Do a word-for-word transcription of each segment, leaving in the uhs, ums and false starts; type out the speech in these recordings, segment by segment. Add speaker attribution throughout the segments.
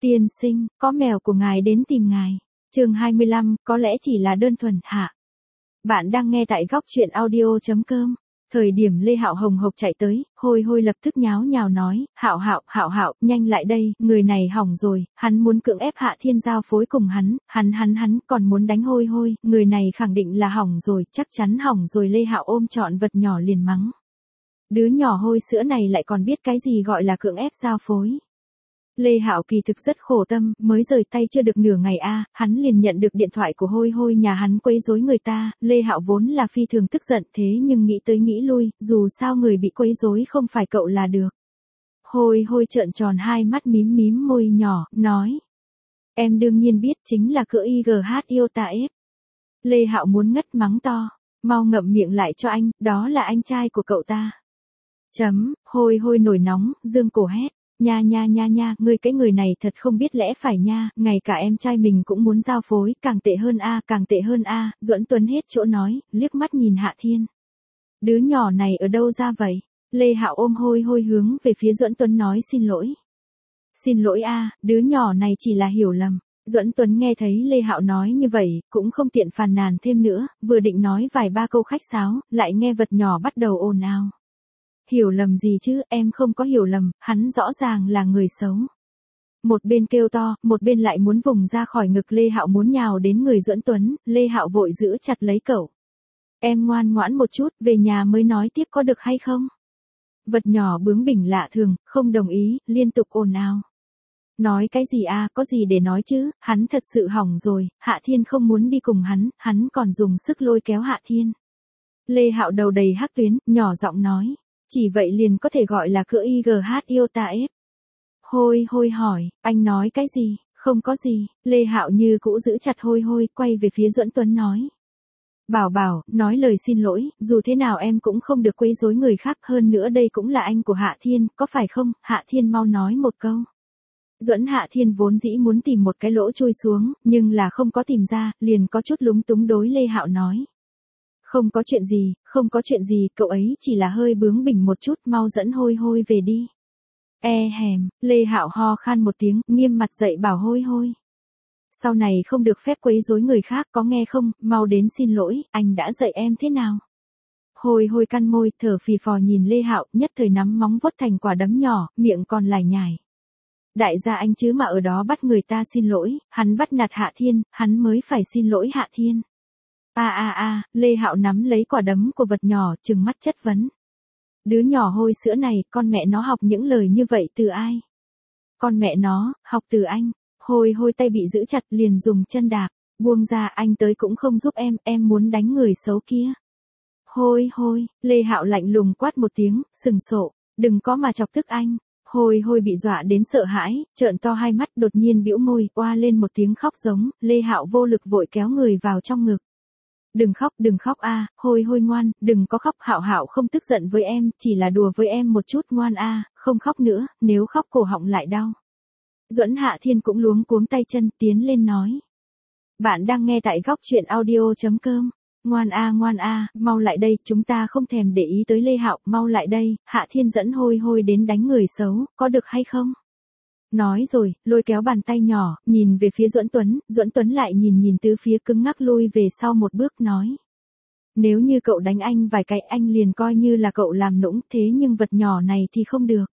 Speaker 1: Tiên sinh, có mèo của ngài đến tìm ngài. Chương hai mươi lăm, có lẽ chỉ là đơn thuần, hả? Bạn đang nghe tại góc truyện audio chấm com. Thời điểm Lê Hạo hồng hộc chạy tới, Hôi Hôi lập tức nháo nhào nói, Hạo Hạo, Hạo Hạo, nhanh lại đây, người này hỏng rồi, hắn muốn cưỡng ép Hạ Thiên giao phối cùng hắn, hắn hắn hắn còn muốn đánh Hôi Hôi, người này khẳng định là hỏng rồi, chắc chắn hỏng rồi. Lê Hạo ôm trọn vật nhỏ liền mắng. Đứa nhỏ hôi sữa này lại còn biết cái gì gọi là cưỡng ép giao phối. Lê Hạo kỳ thực rất khổ tâm, mới rời tay chưa được nửa ngày a, hắn liền nhận được điện thoại của Hôi Hôi nhà hắn quấy rối người ta. Lê Hạo vốn là phi thường tức giận, thế nhưng nghĩ tới nghĩ lui, dù sao người bị quấy rối không phải cậu là được. Hôi Hôi trợn tròn hai mắt mím mím môi nhỏ, nói: "Em đương nhiên biết, chính là cỡ i giê hát Iota F." Lê Hạo muốn ngất mắng to, "Mau ngậm miệng lại cho anh, đó là anh trai của cậu ta." Chấm, Hôi Hôi nổi nóng, dương cổ hét. Nha nha nha nha, ngươi cái người này thật không biết lẽ phải nha, ngay cả em trai mình cũng muốn giao phối, càng tệ hơn a, càng tệ hơn a. Duẫn Tuấn hết chỗ nói, liếc mắt nhìn Hạ Thiên. Đứa nhỏ này ở đâu ra vậy? Lê Hạo ôm Hôi Hôi hướng về phía Duẫn Tuấn nói xin lỗi. Xin lỗi a, đứa nhỏ này chỉ là hiểu lầm. Duẫn Tuấn nghe thấy Lê Hạo nói như vậy, cũng không tiện phàn nàn thêm nữa, vừa định nói vài ba câu khách sáo, lại nghe vật nhỏ bắt đầu ồn ào. Hiểu lầm gì chứ, em không có hiểu lầm, hắn rõ ràng là người xấu. Một bên kêu to, một bên lại muốn vùng ra khỏi ngực Lê Hạo muốn nhào đến người Duẫn Tuấn, Lê Hạo vội giữ chặt lấy cậu. Em ngoan ngoãn một chút, về nhà mới nói tiếp có được hay không? Vật nhỏ bướng bỉnh lạ thường, không đồng ý, liên tục ồn ào. Nói cái gì a, có gì để nói chứ, hắn thật sự hỏng rồi, Hạ Thiên không muốn đi cùng hắn, hắn còn dùng sức lôi kéo Hạ Thiên. Lê Hạo đầu đầy hắc tuyến, nhỏ giọng nói. Chỉ vậy liền có thể gọi là cỡ i giê hát Iota F. Hôi Hôi hỏi, anh nói cái gì? Không có gì. Lê Hạo như cũ giữ chặt Hôi Hôi, quay về phía Duẫn Tuấn nói. Bảo bảo, nói lời xin lỗi, dù thế nào em cũng không được quấy rối người khác, hơn nữa đây cũng là anh của Hạ Thiên, có phải không? Hạ Thiên mau nói một câu. Duẫn Hạ Thiên vốn dĩ muốn tìm một cái lỗ chui xuống, nhưng là không có tìm ra, liền có chút lúng túng đối Lê Hạo nói. Không có chuyện gì, không có chuyện gì, cậu ấy chỉ là hơi bướng bỉnh một chút, mau dẫn Hôi Hôi về đi. E hèm, Lê Hạo ho khan một tiếng, nghiêm mặt dậy bảo Hôi Hôi. Sau này không được phép quấy rối người khác, có nghe không, mau đến xin lỗi, anh đã dạy em thế nào. Hôi Hôi căn môi, thở phì phò nhìn Lê Hạo, nhất thời nắm móng vuốt thành quả đấm nhỏ, miệng còn lải nhải. Đại gia anh chứ mà ở đó bắt người ta xin lỗi, hắn bắt nạt Hạ Thiên, hắn mới phải xin lỗi Hạ Thiên. A a a, Lê Hạo nắm lấy quả đấm của vật nhỏ, trừng mắt chất vấn. Đứa nhỏ hôi sữa này, con mẹ nó học những lời như vậy từ ai? Con mẹ nó, học từ anh. Hôi Hôi tay bị giữ chặt liền dùng chân đạp, buông ra, anh tới cũng không giúp em, em muốn đánh người xấu kia. Hôi Hôi, Lê Hạo lạnh lùng quát một tiếng, sừng sộ, đừng có mà chọc tức anh. Hôi Hôi bị dọa đến sợ hãi, trợn to hai mắt, đột nhiên bĩu môi, oa lên một tiếng khóc giống, Lê Hạo vô lực vội kéo người vào trong ngực. Đừng khóc, đừng khóc a, Hôi Hôi ngoan, đừng có khóc, Hạo Hạo không tức giận với em, chỉ là đùa với em một chút, ngoan a, không khóc nữa, nếu khóc cổ họng lại đau. Duẫn Hạ Thiên cũng luống cuống tay chân tiến lên nói. Bạn đang nghe tại góc truyện audio chấm com. Ngoan a ngoan a, mau lại đây, chúng ta không thèm để ý tới Lê Hạo, mau lại đây, Hạ Thiên dẫn Hôi Hôi đến đánh người xấu, có được hay không? Nói rồi, lôi kéo bàn tay nhỏ, nhìn về phía Duẫn Tuấn, Duẫn Tuấn lại nhìn nhìn tứ phía cứng ngắc lui về sau một bước nói. Nếu như cậu đánh anh vài cái anh liền coi như là cậu làm nũng, thế nhưng vật nhỏ này thì không được.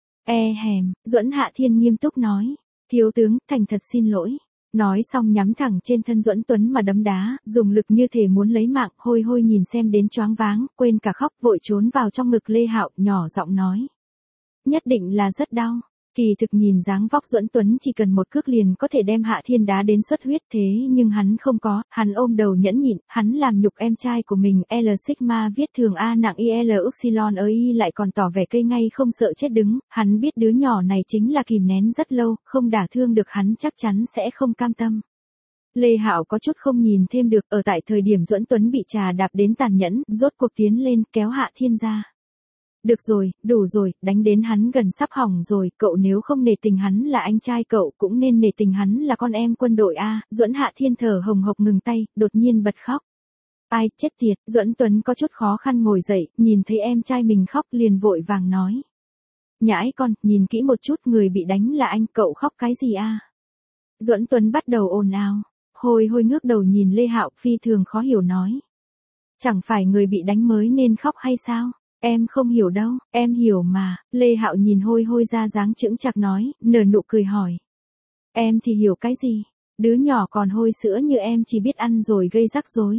Speaker 1: E hèm, Duẫn Hạ Thiên nghiêm túc nói. Thiếu tướng, thành thật xin lỗi. Nói xong nhắm thẳng trên thân Duẫn Tuấn mà đấm đá, dùng lực như thể muốn lấy mạng. Hôi Hôi nhìn xem đến choáng váng, quên cả khóc, vội trốn vào trong ngực Lê Hạo, nhỏ giọng nói. Nhất định là rất đau. Kỳ thực nhìn dáng vóc Duẫn Tuấn chỉ cần một cước liền có thể đem Hạ Thiên đá đến xuất huyết, thế nhưng hắn không có, hắn ôm đầu nhẫn nhịn, hắn làm nhục em trai của mình. L sigma viết thường A nặng I L upsilon ở Y lại còn tỏ vẻ cây ngay không sợ chết đứng, hắn biết đứa nhỏ này chính là kìm nén rất lâu, không đả thương được hắn chắc chắn sẽ không cam tâm. Lê Hạo có chút không nhìn thêm được, ở tại thời điểm Duẫn Tuấn bị trà đạp đến tàn nhẫn, rốt cuộc tiến lên kéo Hạ Thiên ra. Được rồi, đủ rồi, đánh đến hắn gần sắp hỏng rồi, cậu nếu không nể tình hắn là anh trai cậu cũng nên nể tình hắn là con em quân đội a. Duẫn Hạ Thiên thở hồng hộc ngừng tay, đột nhiên bật khóc. Ai, chết tiệt, Duẫn Tuấn có chút khó khăn ngồi dậy, nhìn thấy em trai mình khóc liền vội vàng nói. Nhãi con, nhìn kỹ một chút, người bị đánh là anh, cậu khóc cái gì a? Duẫn Tuấn bắt đầu ồn ào. Hôi Hôi ngước đầu nhìn Lê Hạo, phi thường khó hiểu nói. Chẳng phải người bị đánh mới nên khóc hay sao? Em không hiểu đâu, em hiểu mà. Lê Hạo nhìn Hôi Hôi ra dáng chững chạc nói, nở nụ cười hỏi. Em thì hiểu cái gì? Đứa nhỏ còn hôi sữa như em chỉ biết ăn rồi gây rắc rối.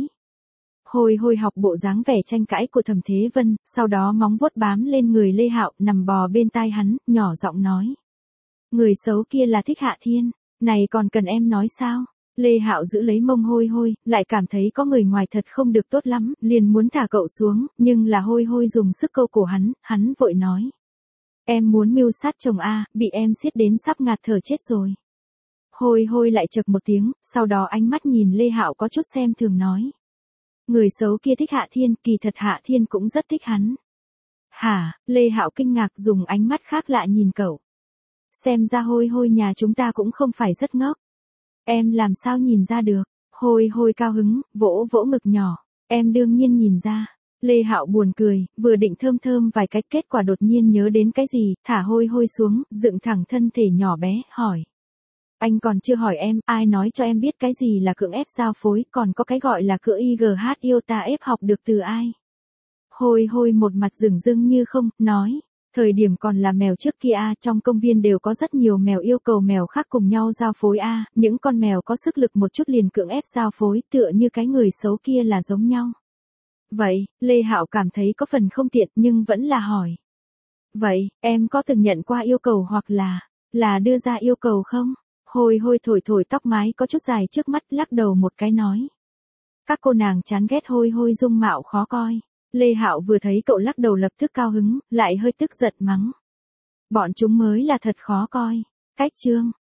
Speaker 1: Hôi Hôi học bộ dáng vẻ tranh cãi của Thẩm Thế Vân, sau đó móng vuốt bám lên người Lê Hạo, nằm bò bên tai hắn, nhỏ giọng nói. Người xấu kia là Thích Hạ Thiên, này còn cần em nói sao? Lê Hạo giữ lấy mông Hôi Hôi, lại cảm thấy có người ngoài thật không được tốt lắm, liền muốn thả cậu xuống, nhưng là Hôi Hôi dùng sức câu cổ hắn, hắn vội nói. Em muốn mưu sát chồng a, bị em siết đến sắp ngạt thở chết rồi. Hôi Hôi lại chậc một tiếng, sau đó ánh mắt nhìn Lê Hạo có chút xem thường nói. Người xấu kia thích Hạ Thiên, kỳ thật Hạ Thiên cũng rất thích hắn. Hả? Lê Hạo kinh ngạc dùng ánh mắt khác lạ nhìn cậu. Xem ra Hôi Hôi nhà chúng ta cũng không phải rất ngốc. Em làm sao nhìn ra được? Hôi Hôi cao hứng, vỗ vỗ ngực nhỏ. Em đương nhiên nhìn ra. Lê Hạo buồn cười, vừa định thơm thơm vài cách kết quả đột nhiên nhớ đến cái gì, thả Hôi Hôi xuống, dựng thẳng thân thể nhỏ bé, hỏi. Anh còn chưa hỏi em, ai nói cho em biết cái gì là cưỡng ép giao phối, còn có cái gọi là cưỡng i giê hát iota ép học được từ ai? Hôi Hôi một mặt rừng rưng như không, nói. Thời điểm còn là mèo trước kia a, trong công viên đều có rất nhiều mèo yêu cầu mèo khác cùng nhau giao phối a, những con mèo có sức lực một chút liền cưỡng ép giao phối, tựa như cái người xấu kia là giống nhau. Vậy, Lê Hạo cảm thấy có phần không tiện nhưng vẫn là hỏi. Vậy, em có từng nhận qua yêu cầu hoặc là, là đưa ra yêu cầu không? Hôi Hôi thổi thổi tóc mái có chút dài trước mắt, lắc đầu một cái nói. Các cô nàng chán ghét Hôi Hôi dung mạo khó coi. Lê Hạo vừa thấy cậu lắc đầu lập tức cao hứng, lại hơi tức giận mắng. Bọn chúng mới là thật khó coi. Cách chương.